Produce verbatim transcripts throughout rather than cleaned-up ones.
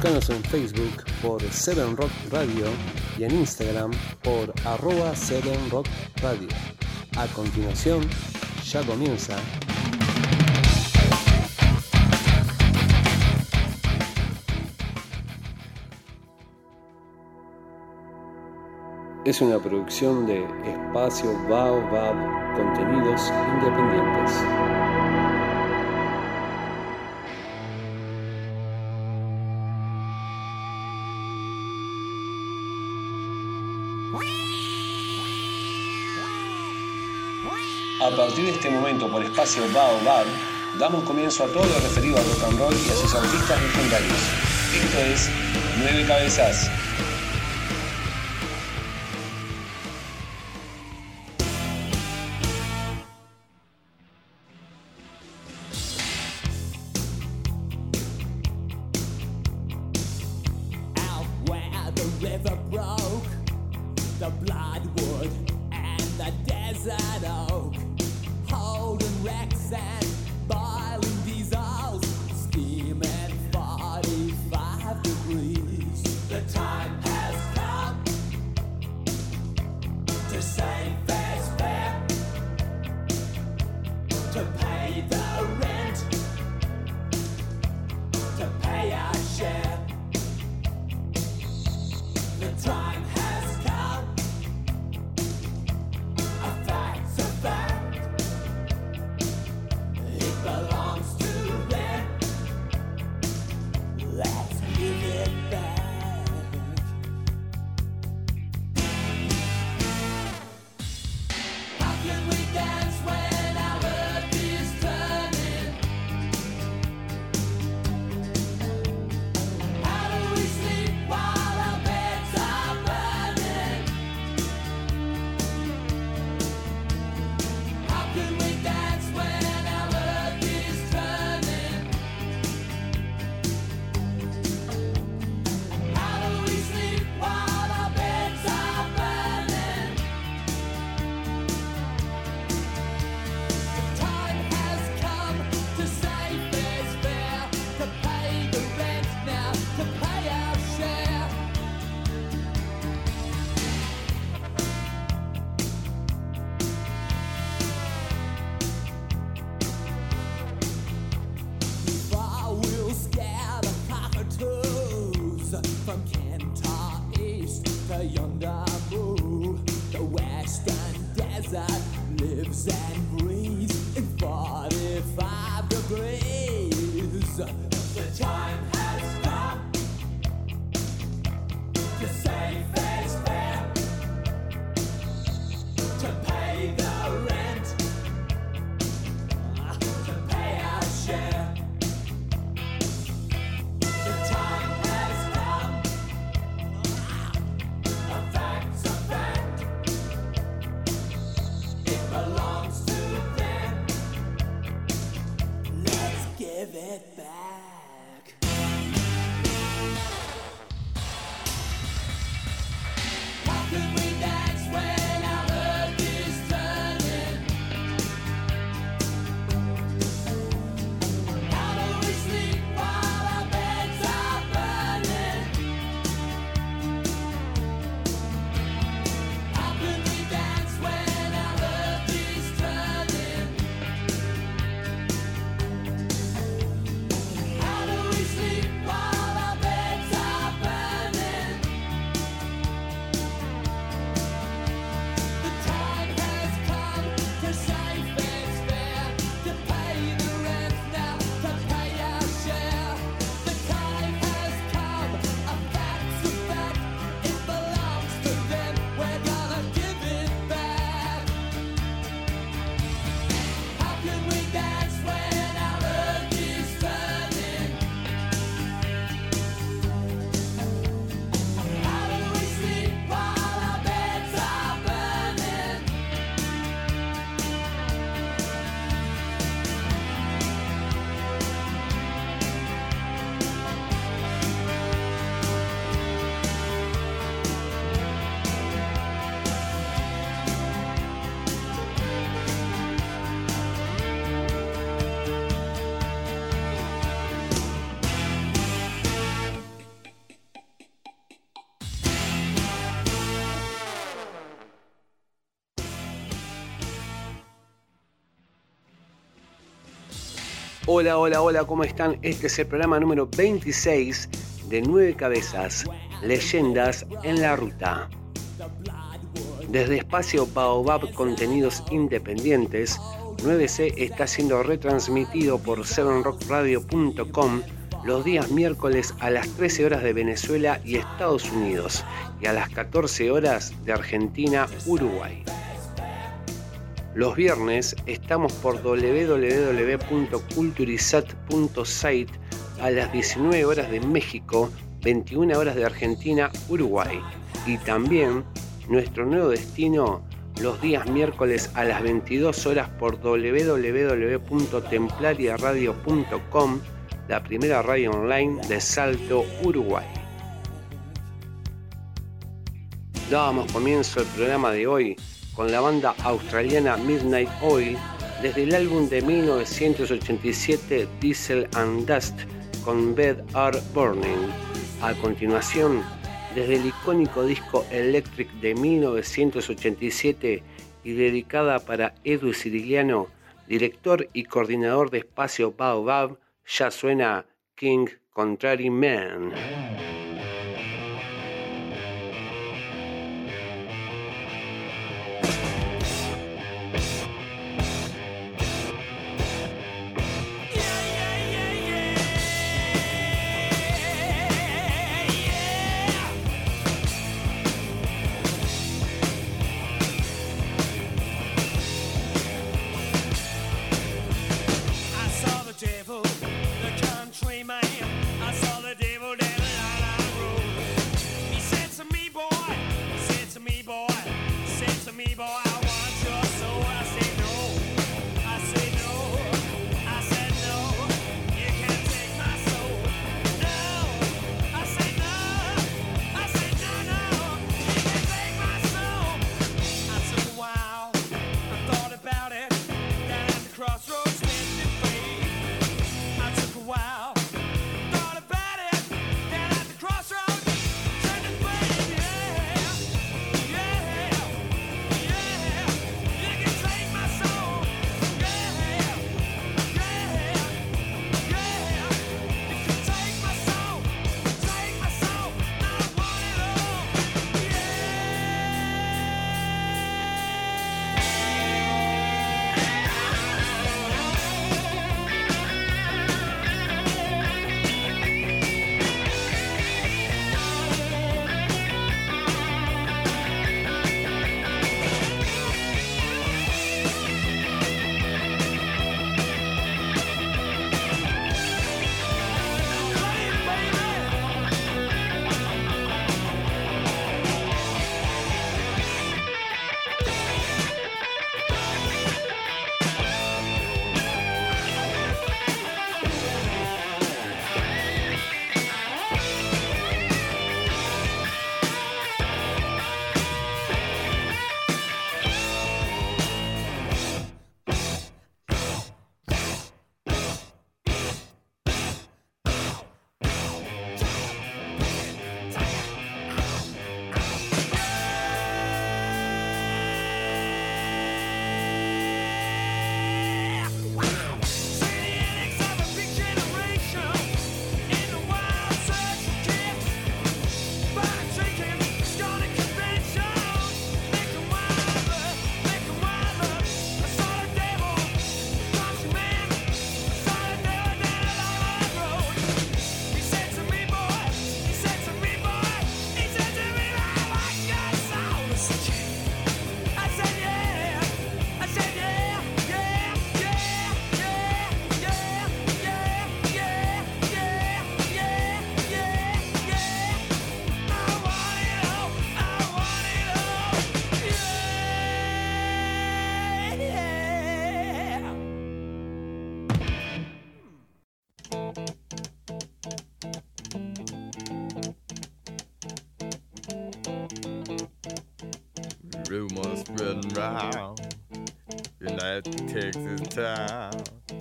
Búscanos en Facebook por Seven Rock Radio y en Instagram por arroba Seven Rock Radio. A continuación, ya comienza. Es una producción de Espacio Baobab, contenidos independientes. A partir de este momento, por Espacio Baobab, damos comienzo a todo lo referido al rock and roll y a sus artistas legendarios. Esto es Nueve Cabezas. Hola, hola, hola, ¿cómo están? Este es el programa número veintiséis de Nueve Cabezas, Leyendas en la Ruta. Desde Espacio Baobab Contenidos Independientes, nueve C está siendo retransmitido por seven rock radio punto com los días miércoles a las trece horas de Venezuela y Estados Unidos y a las catorce horas de Argentina, Uruguay. Los viernes estamos por doble u doble u doble u punto culturizat punto site a las diecinueve horas de México, veintiuna horas de Argentina, Uruguay. Y también nuestro nuevo destino los días miércoles a las veintidós horas por doble u doble u doble u punto templaria radio punto com, la primera radio online de Salto, Uruguay. Dábamos comienzo al programa de hoy con la banda australiana Midnight Oil desde el álbum de mil novecientos ochenta y siete Diesel and Dust con Bed Are Burning. A continuación, desde el icónico disco Electric de mil novecientos ochenta y siete y dedicada para Edu Cirigliano, director y coordinador de Espacio Baobab, ya suena King Contrary Man. Rumors spreading round in that Texas town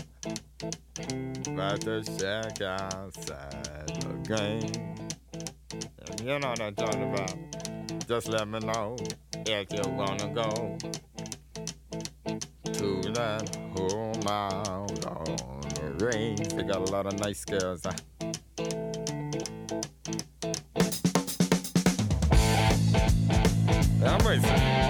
about the shack outside the game. And you know what I'm talking about. Just let me know if you wanna go to that home out on the Grace, they got a lot of nice girls. Huh? I'm racing.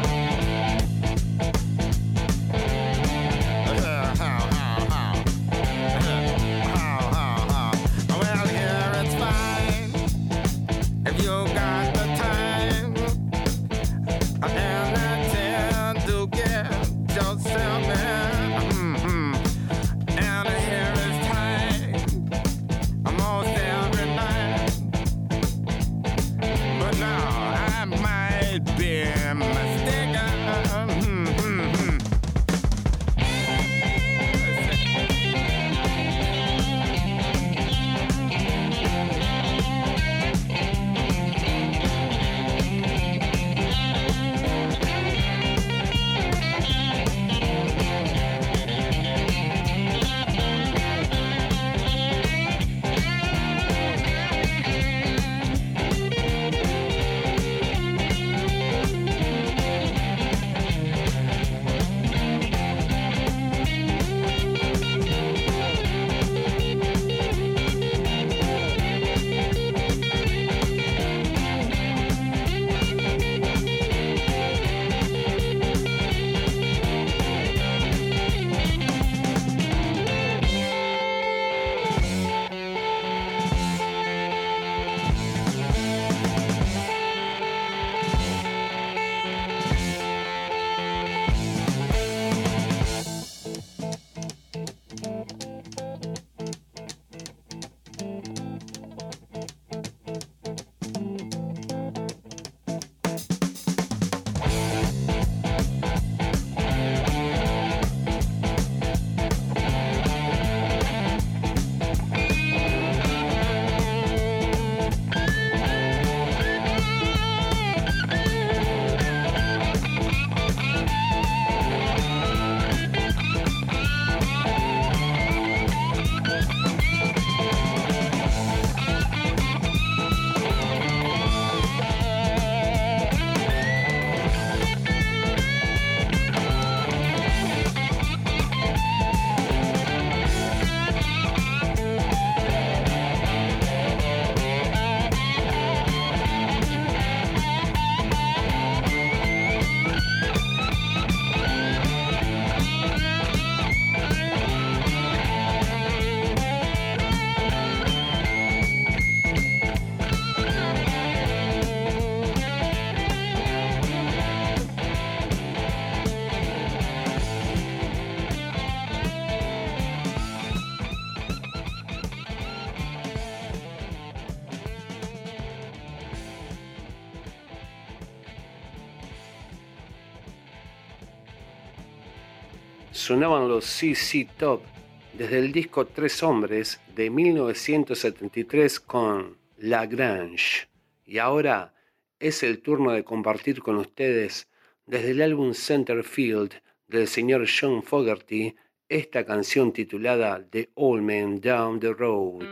Sonaban los Z Z Top desde el disco Tres Hombres de mil novecientos setenta y tres con La Grange. Y ahora es el turno de compartir con ustedes desde el álbum Centerfield del señor John Fogerty esta canción titulada The Old Man Down the Road.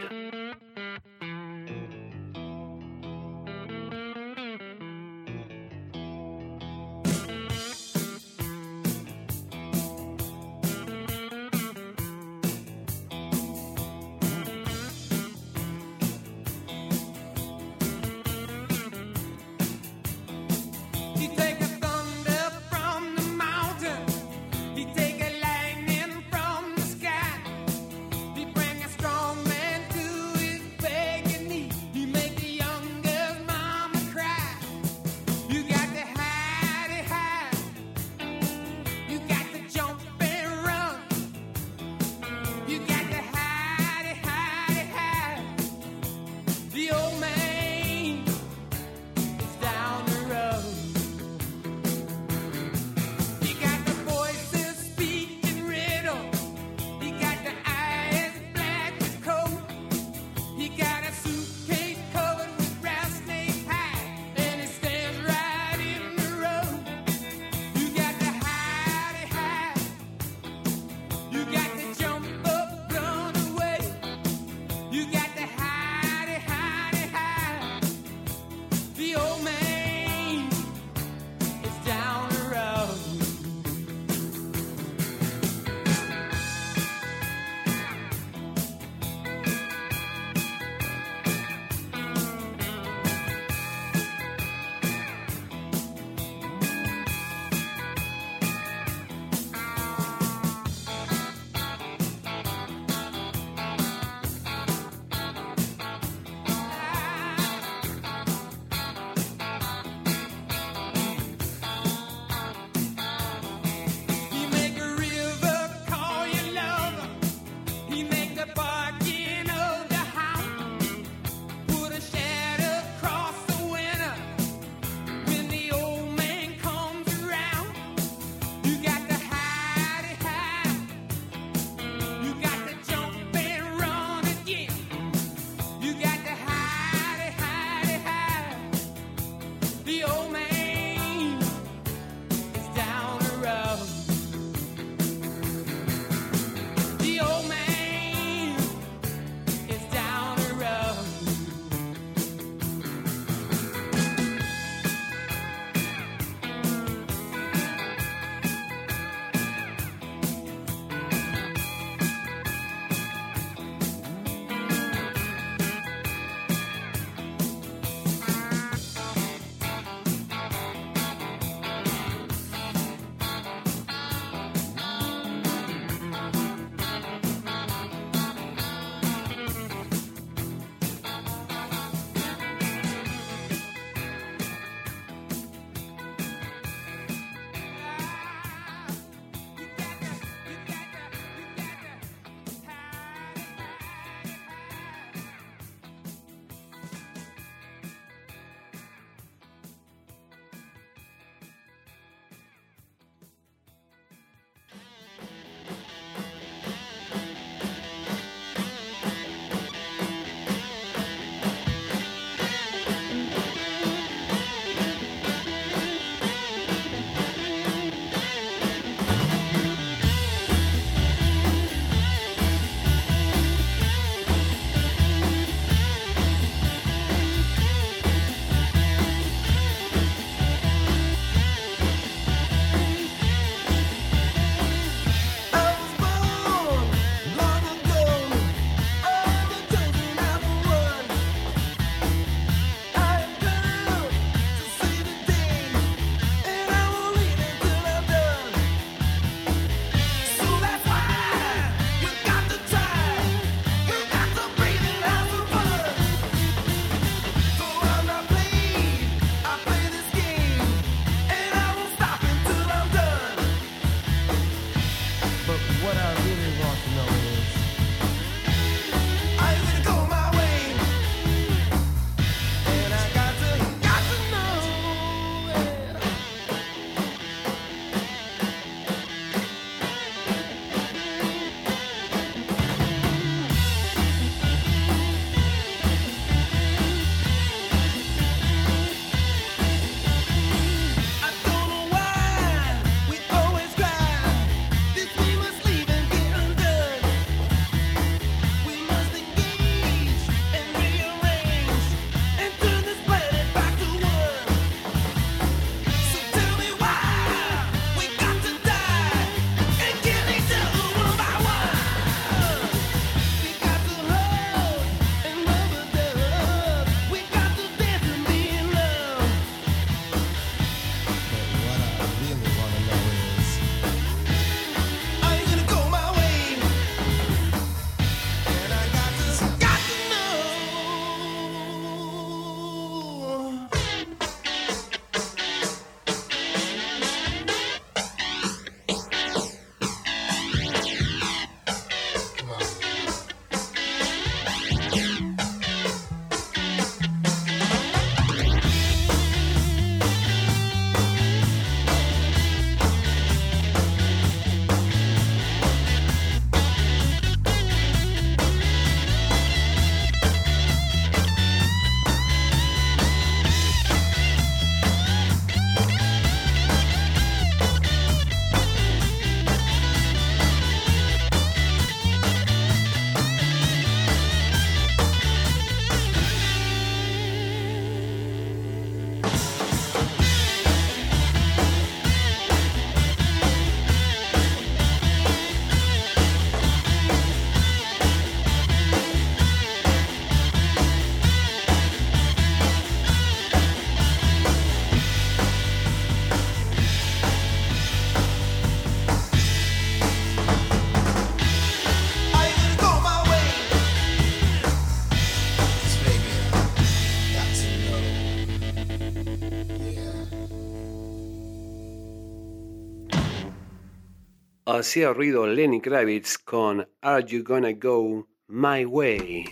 Hacía ruido Lenny Kravitz con Are You Gonna Go My Way.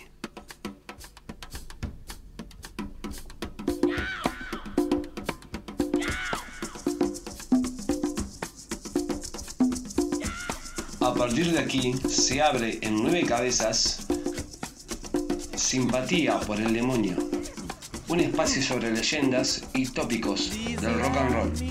A partir de aquí se abre en Nueve Cabezas Simpatía por el Demonio, un espacio sobre leyendas y tópicos del rock and roll.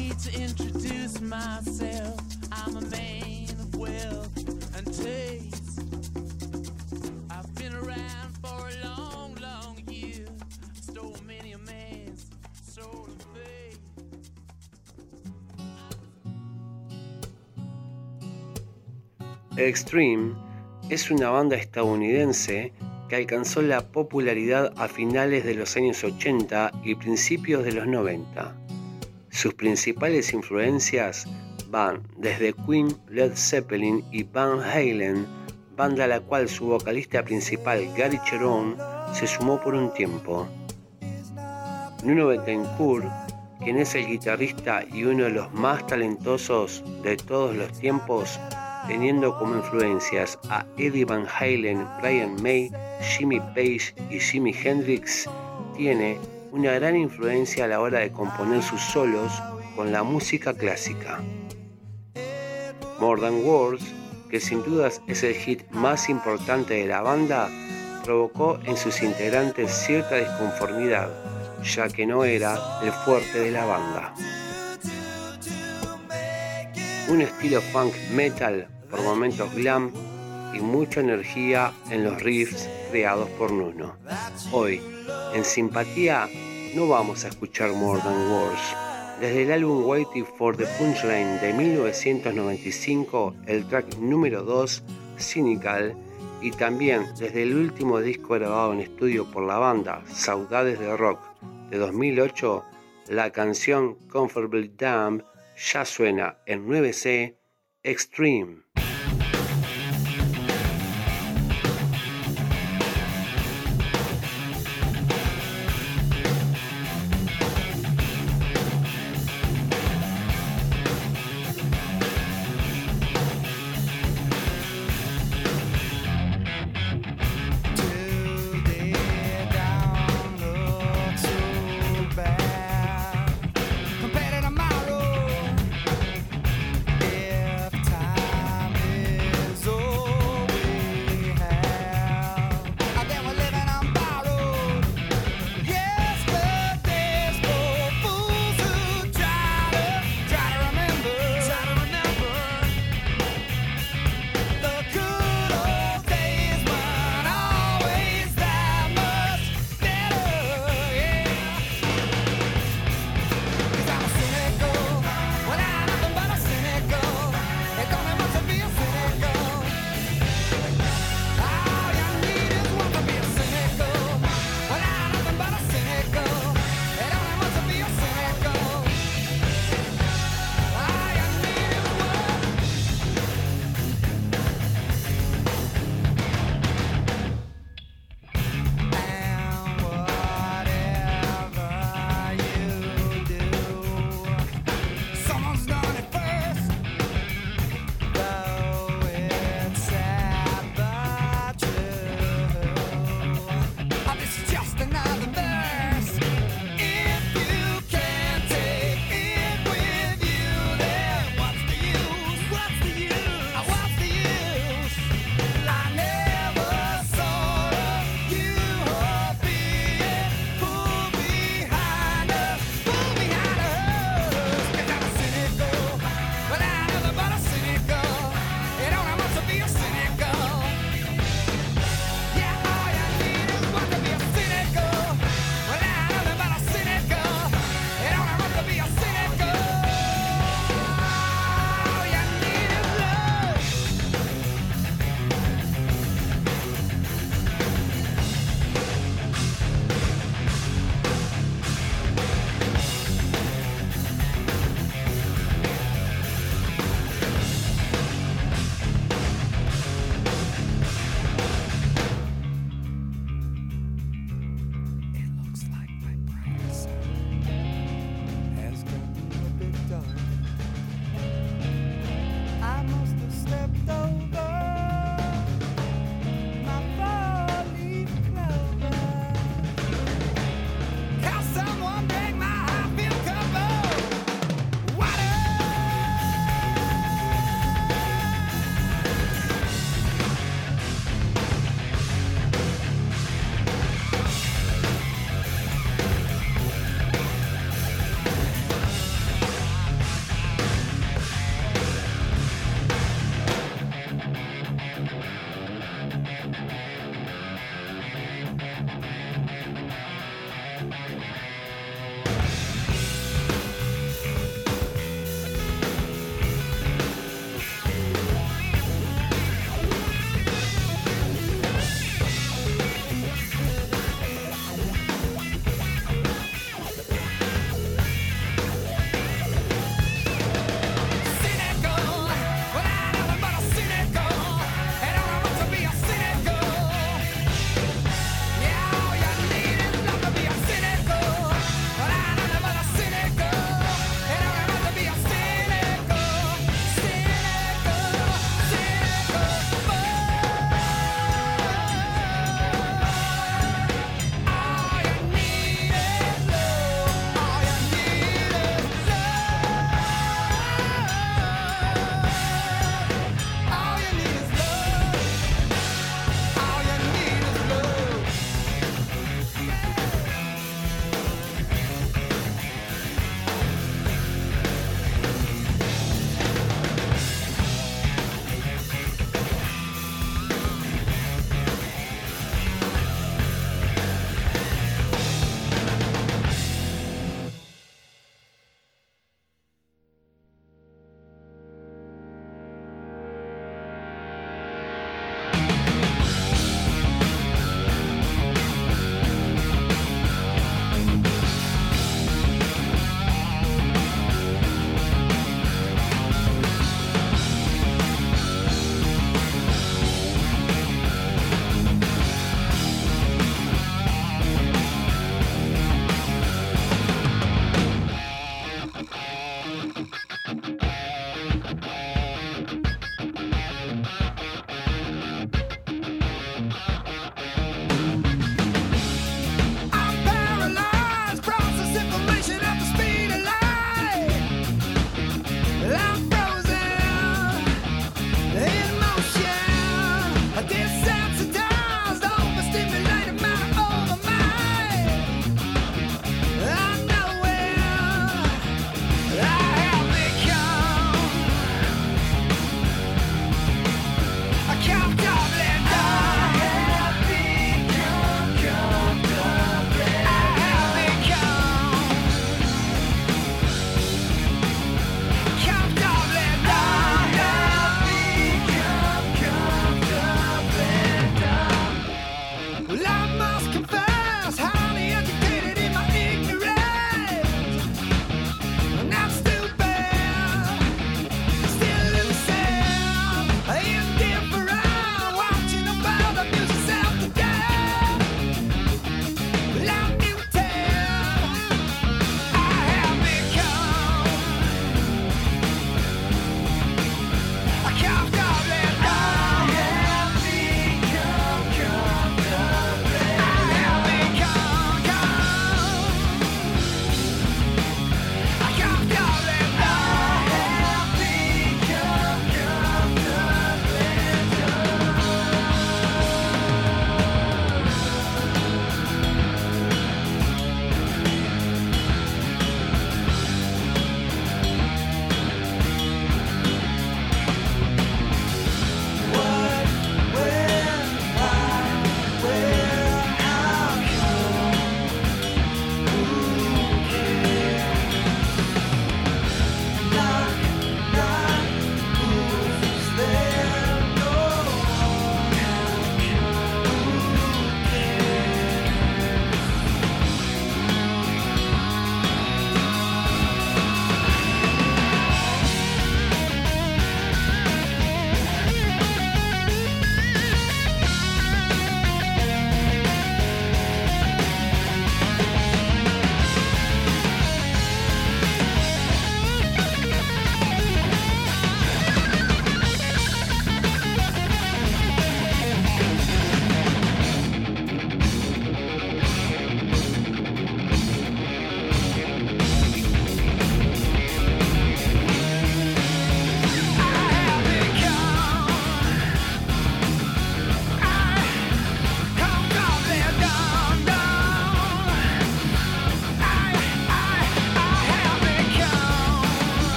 Extreme es una banda estadounidense que alcanzó la popularidad a finales de los años ochenta y principios de los noventa. Sus principales influencias van desde Queen, Led Zeppelin y Van Halen, banda a la cual su vocalista principal Gary Cherone se sumó por un tiempo. Nuno Bettencourt, quien es el guitarrista y uno de los más talentosos de todos los tiempos, teniendo como influencias a Eddie Van Halen, Brian May, Jimmy Page y Jimi Hendrix, tiene una gran influencia a la hora de componer sus solos con la música clásica. More Than Words, que sin dudas es el hit más importante de la banda, provocó en sus integrantes cierta desconformidad, ya que no era el fuerte de la banda. Un estilo funk metal, por momentos glam, y mucha energía en los riffs creados por Nuno. Hoy, en Simpatía, no vamos a escuchar More Than Words. Desde el álbum Waiting for the Punchline de mil novecientos noventa y cinco, el track número dos, Cynical, y también desde el último disco grabado en estudio por la banda, Saudades de Rock, de dos mil ocho, la canción Comfortably Numb ya suena en nueve C, Extreme. Time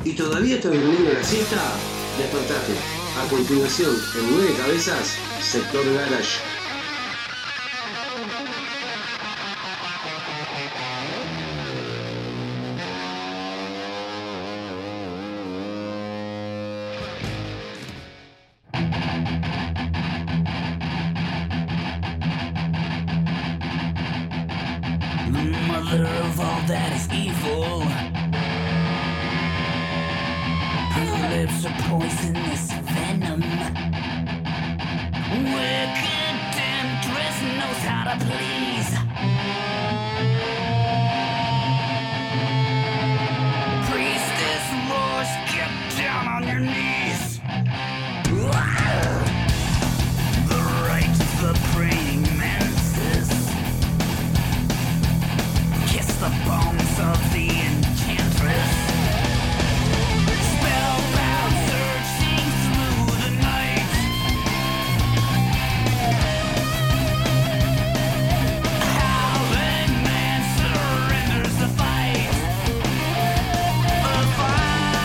¿Y todavía estás durmiendo la siesta? Despertate. A continuación, en Nueve Cabezas, Sector Garage. Mother of all that is evil. Her lips are poisonous venom. Wicked temptress knows how to please. Priestess roars, get down on your knees. The right of the praying mantis. Kiss the bones of the enchantress. Spellbound, searching through the night. Howling man surrenders the fight. A fight.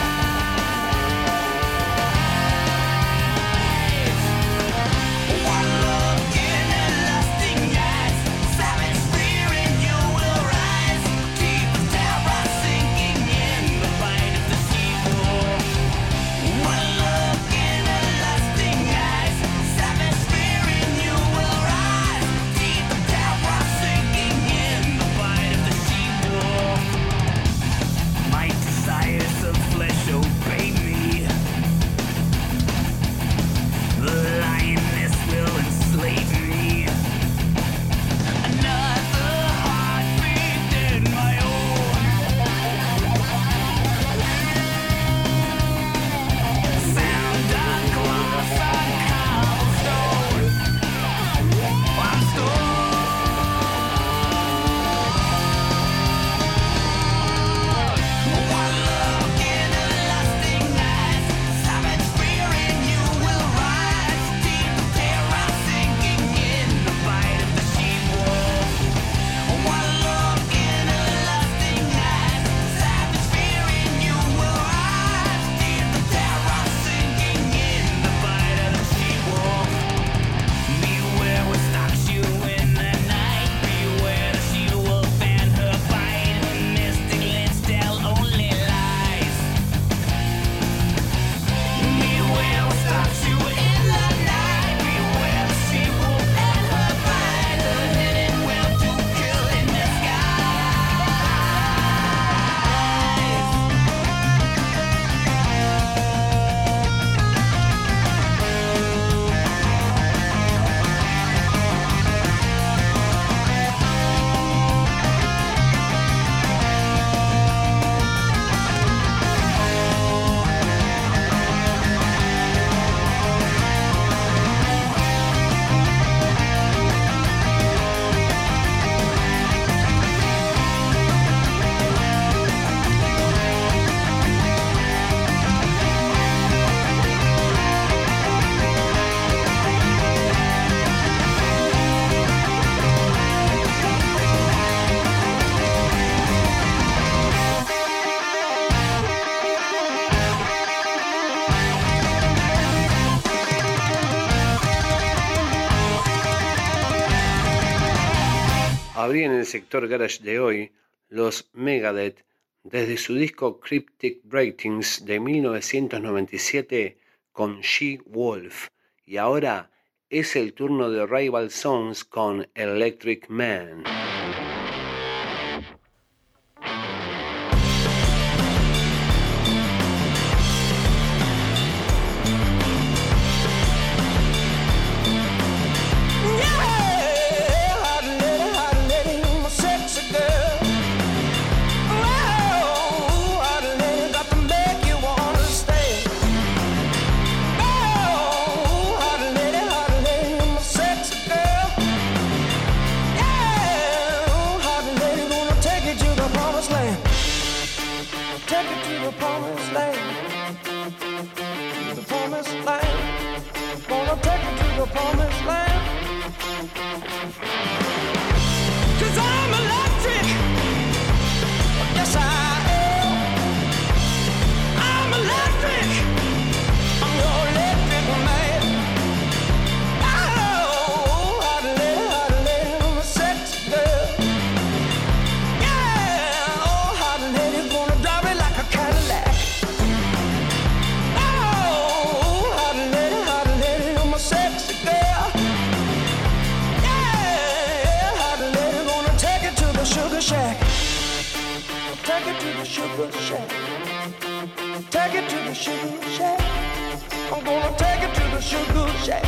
One look in her lusting eyes. Savage fear in you will rise. Deep as terror sinking in the bite of the she-wolf. One look in her lusting eyes. Savage fear in you will rise. Deep as terror sinking in the bite of the she-wolf. My desires of flesh obey me. The lioness will enslave me. Another heartbeat in my own. Sound of glass on cobblestone. I'm stoned. One look in her lusting eyes. Savage fear in you will rise. Deep terror sinking in the bite of the she-wolf. One look in her lusting eyes. Savage fear in you will rise. Deep terror sinking in the bite of the she-wolf. Beware what stalks you in the night. Beware the she-wolf and her bite. Her mystic lips tell only lies. Beware what stalks you in the night. Beware the she-wolf and her bite. The hidden will to kill in disguise. Abrían el sector garage de hoy los Megadeth desde su disco Cryptic Writings de mil novecientos noventa y siete con She-Wolf, y ahora es el turno de Rival Sons con Electric Man. Yes, I am. shack. Take it to the sugar shack. I'm gonna take it to the sugar shack.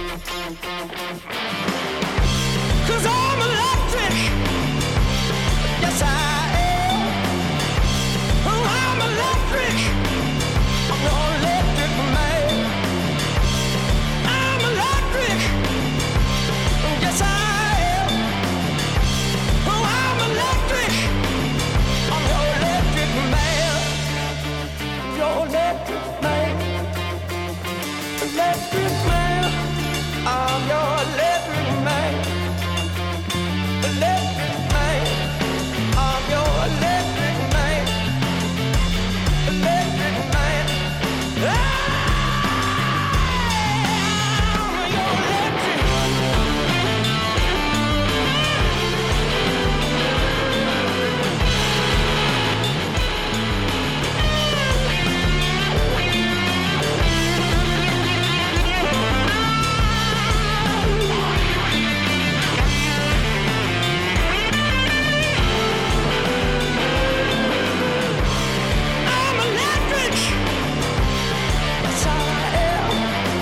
Cause I'm electric. Yes, I am. Oh, I'm electric. I'm your electric man. I'm electric. Yes, I am. Oh, I'm electric. I'm your electric man. Your electric man. Electric man. I'm your electric man. Electric man. I'm your electric man. Electric man. I'm your electric. I'm electric. Yes, I am.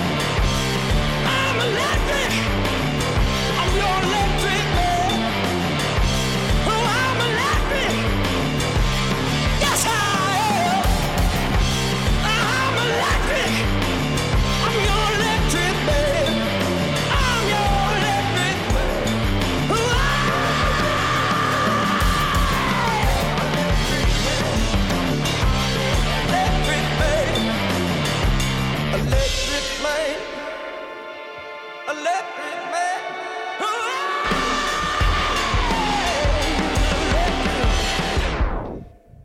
I'm electric. I'm your electric man. Oh, I'm electric. Yes, I am. I'm electric. I'm your electric man. I'm your electric man. Oh, electric man. Electric man. Electric man. Oh, electric.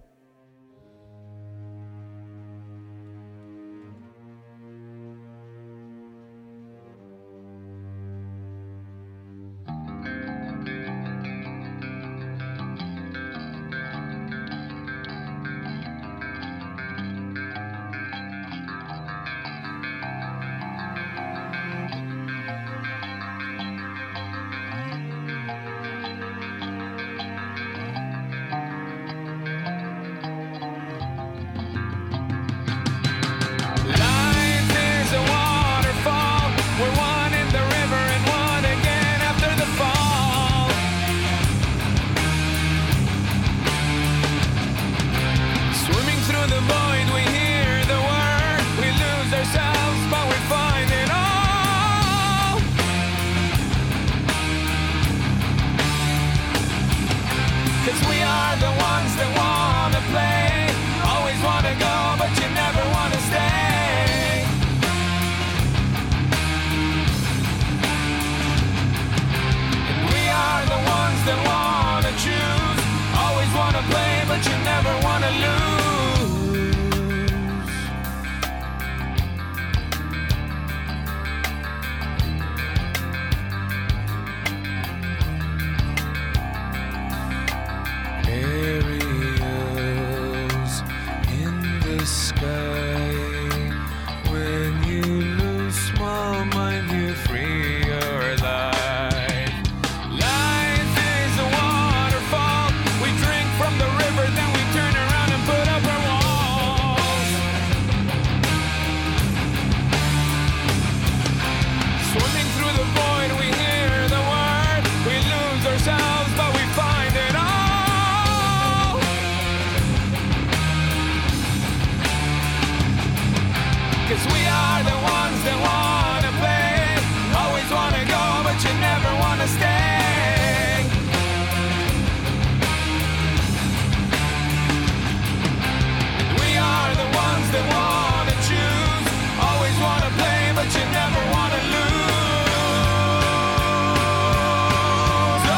Life is a waterfall. We're one in the river and one again after the fall. Swimming through the void, we hear the word. We lose ourselves, but we find it all. Cause we are the ones that wanna play. Always wanna go, but you never wanna stay. And we are the ones that wanna choose. Always wanna play, but you never wanna lose. Aerials in the sky. When you lose small mind, you free your life. Life is a waterfall. We drink from the river, then we turn around and put up our walls. Swimming through the void, we hear the word. We lose ourselves, but we find it all. Cause we are the ones that wanna play. Always wanna go, but you never wanna stay. We are the ones that wanna choose. Always wanna play, but you never wanna lose. Oh.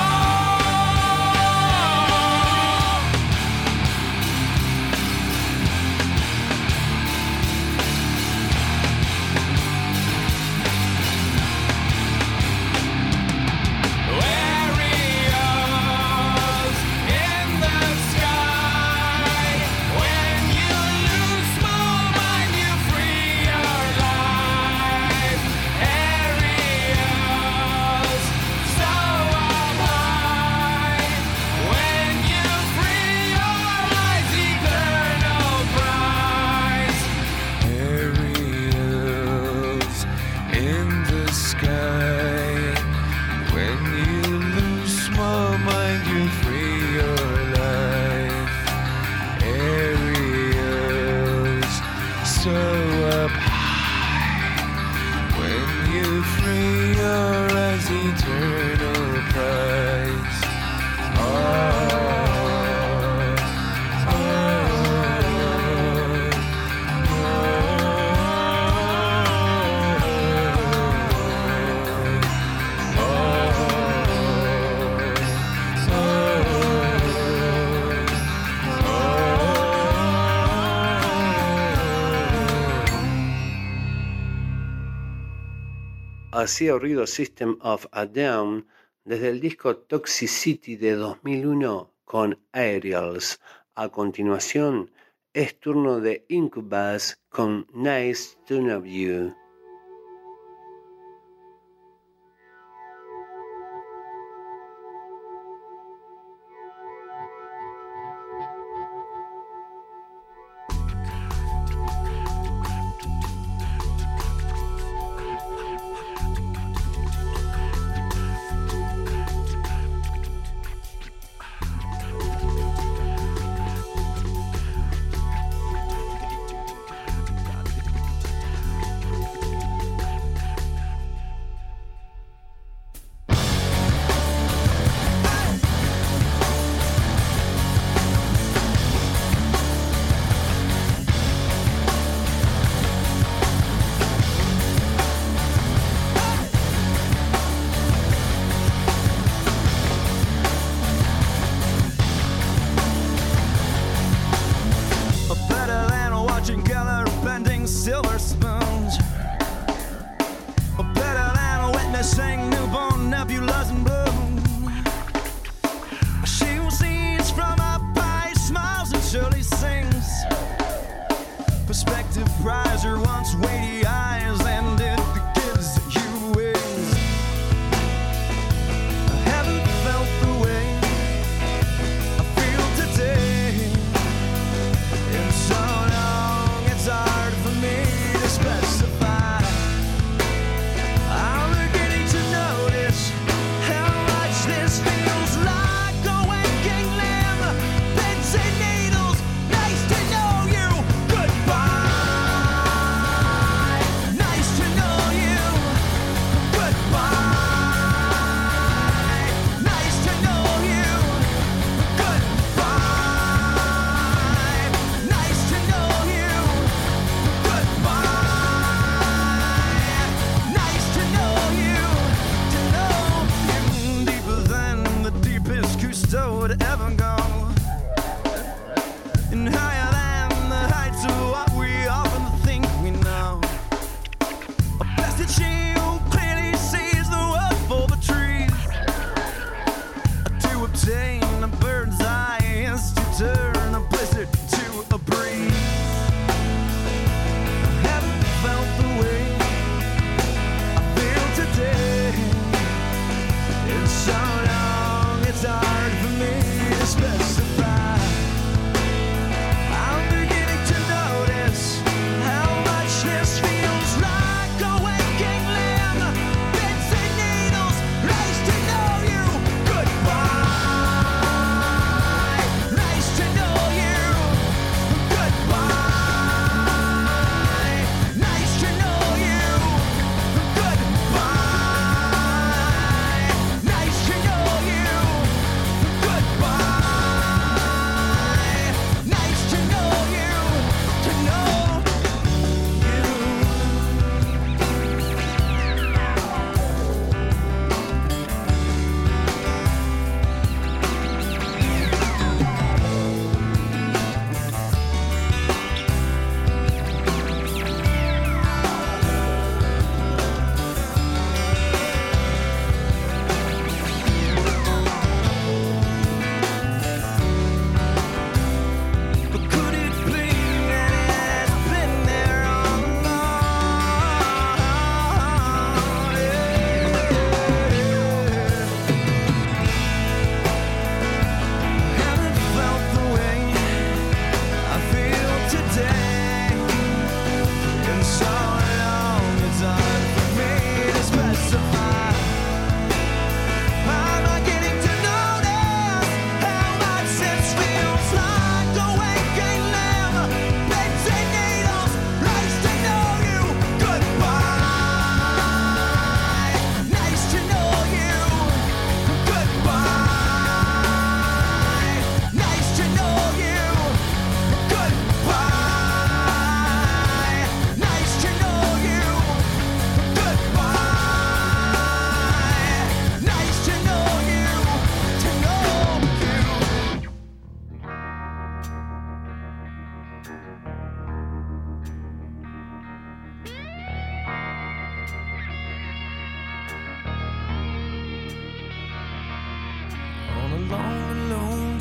Así ha ruido System of a Down desde el disco Toxicity de dos mil uno con Aerials. A continuación, es turno de Incubus con Nice to Know You. Nice to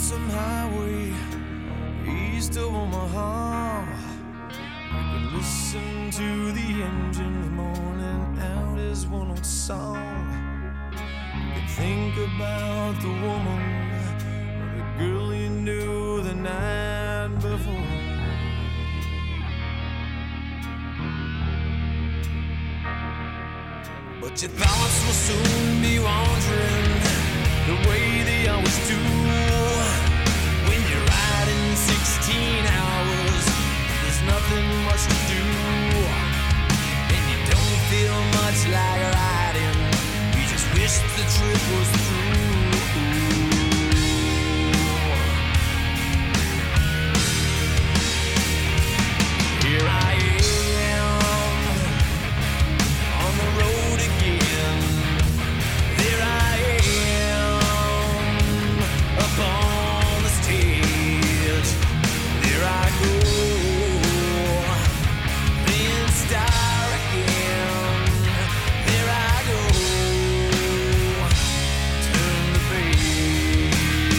lonesome highway east of Omaha. You can listen to the engines moaning out his one old song. You can think about the woman or the girl you knew the night before. But your thoughts will soon be wandering the way they always do. When you're riding sixteen hours, there's nothing much to do. And you don't feel much like riding, you just wish the trip was through. Here I am on the road again. There I am up on the stage. There I go, playing star again. There I go, turn the page.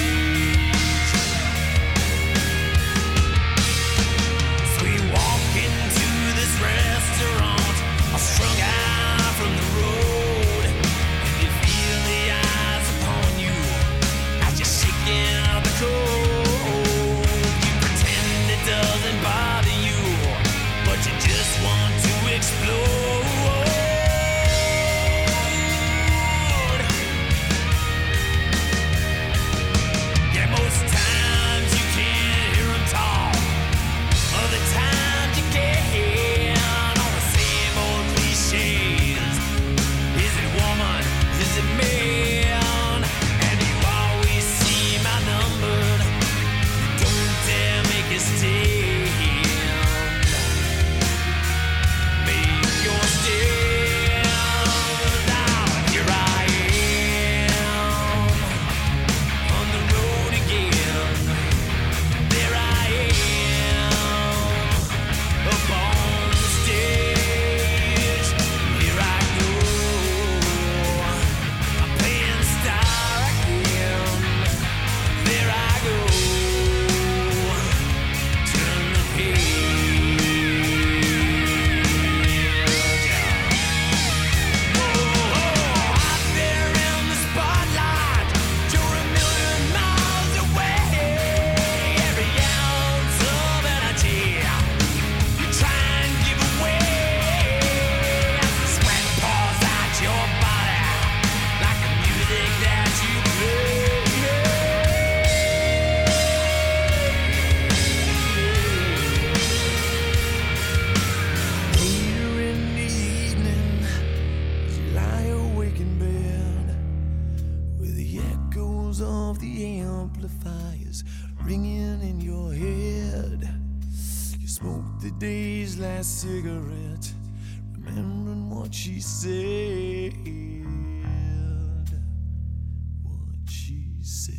So we walk into this restaurant, all strung out from the road, and you feel the eyes upon you as you're shaking out the cold. You pretend it doesn't bother you, but you just want to explode. Yeah, most times you can't hear 'em talk. Other times you get on the same old cliches. Is it woman? Is it man? And you always seem outnumbered. You don't dare make a stand. Make your stand. Now here I am on the road again. There I am up on the stage. Here I go, I'm playing star again. There I go, turn the page. Oh, out there in the spotlight, you're a million miles away. Every ounce of energy you try and give away as the sweat pours out your body like the music that you play. Later in the evening, as you lie awake in bed, with the echoes of the amplifiers ringing in your head, you smoke the day's last cigarette, remembering what she said. What she said.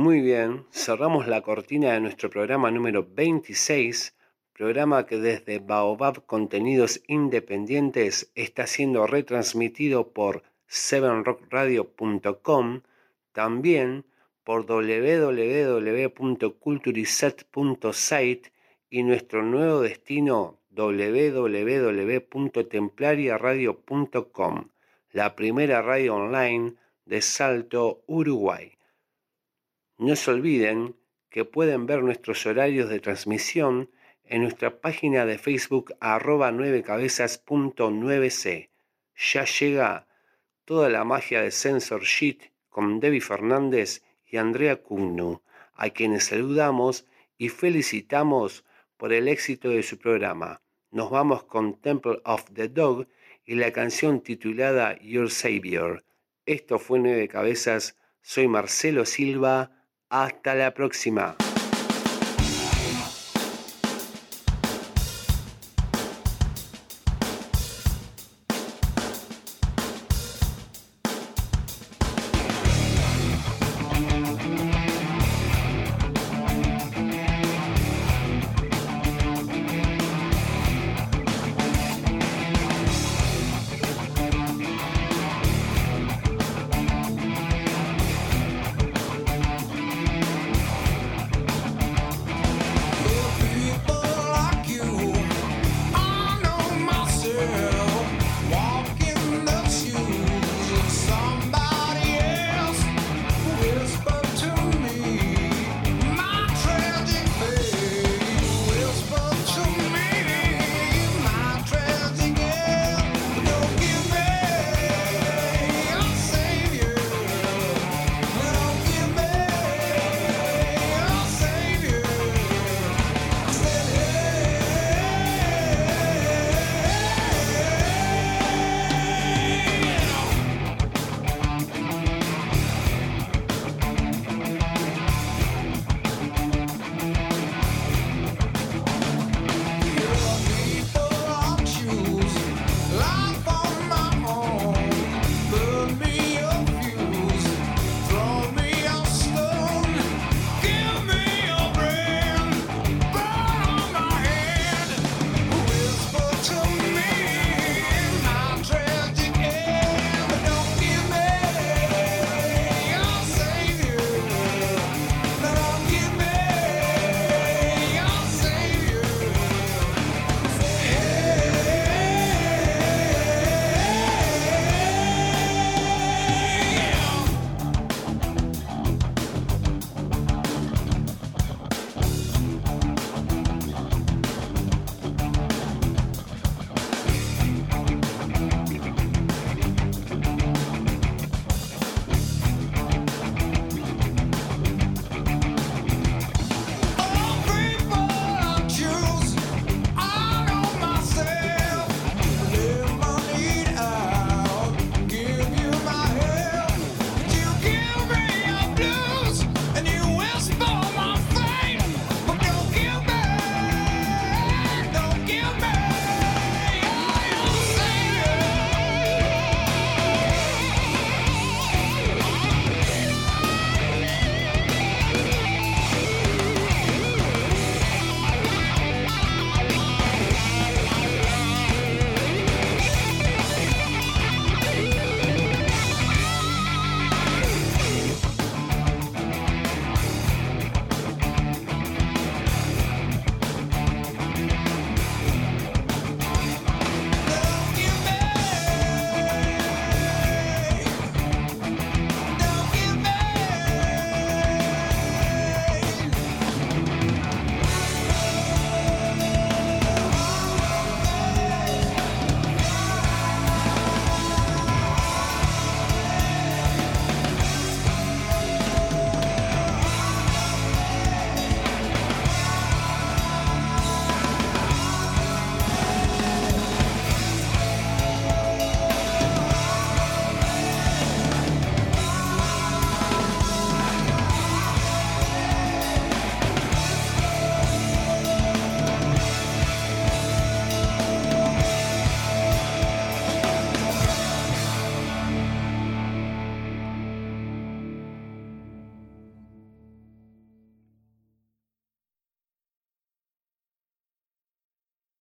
Muy bien, cerramos la cortina de nuestro programa número veintiséis, programa que desde Baobab Contenidos Independientes está siendo retransmitido por seven rock radio punto com, también por doble u doble u doble u punto culturiset punto site y nuestro nuevo destino doble u doble u doble u punto templaria radio punto com, la primera radio online de Salto, Uruguay. No se olviden que pueden ver nuestros horarios de transmisión en nuestra página de Facebook arroba nueve cabezas punto nueve c. Ya llega toda la magia de Sensor Sheet con Debbie Fernández y Andrea Cugnu, a quienes saludamos y felicitamos por el éxito de su programa. Nos vamos con Temple of the Dog y la canción titulada Your Savior. Esto fue Nueve Cabezas, soy Marcelo Silva, hasta la próxima.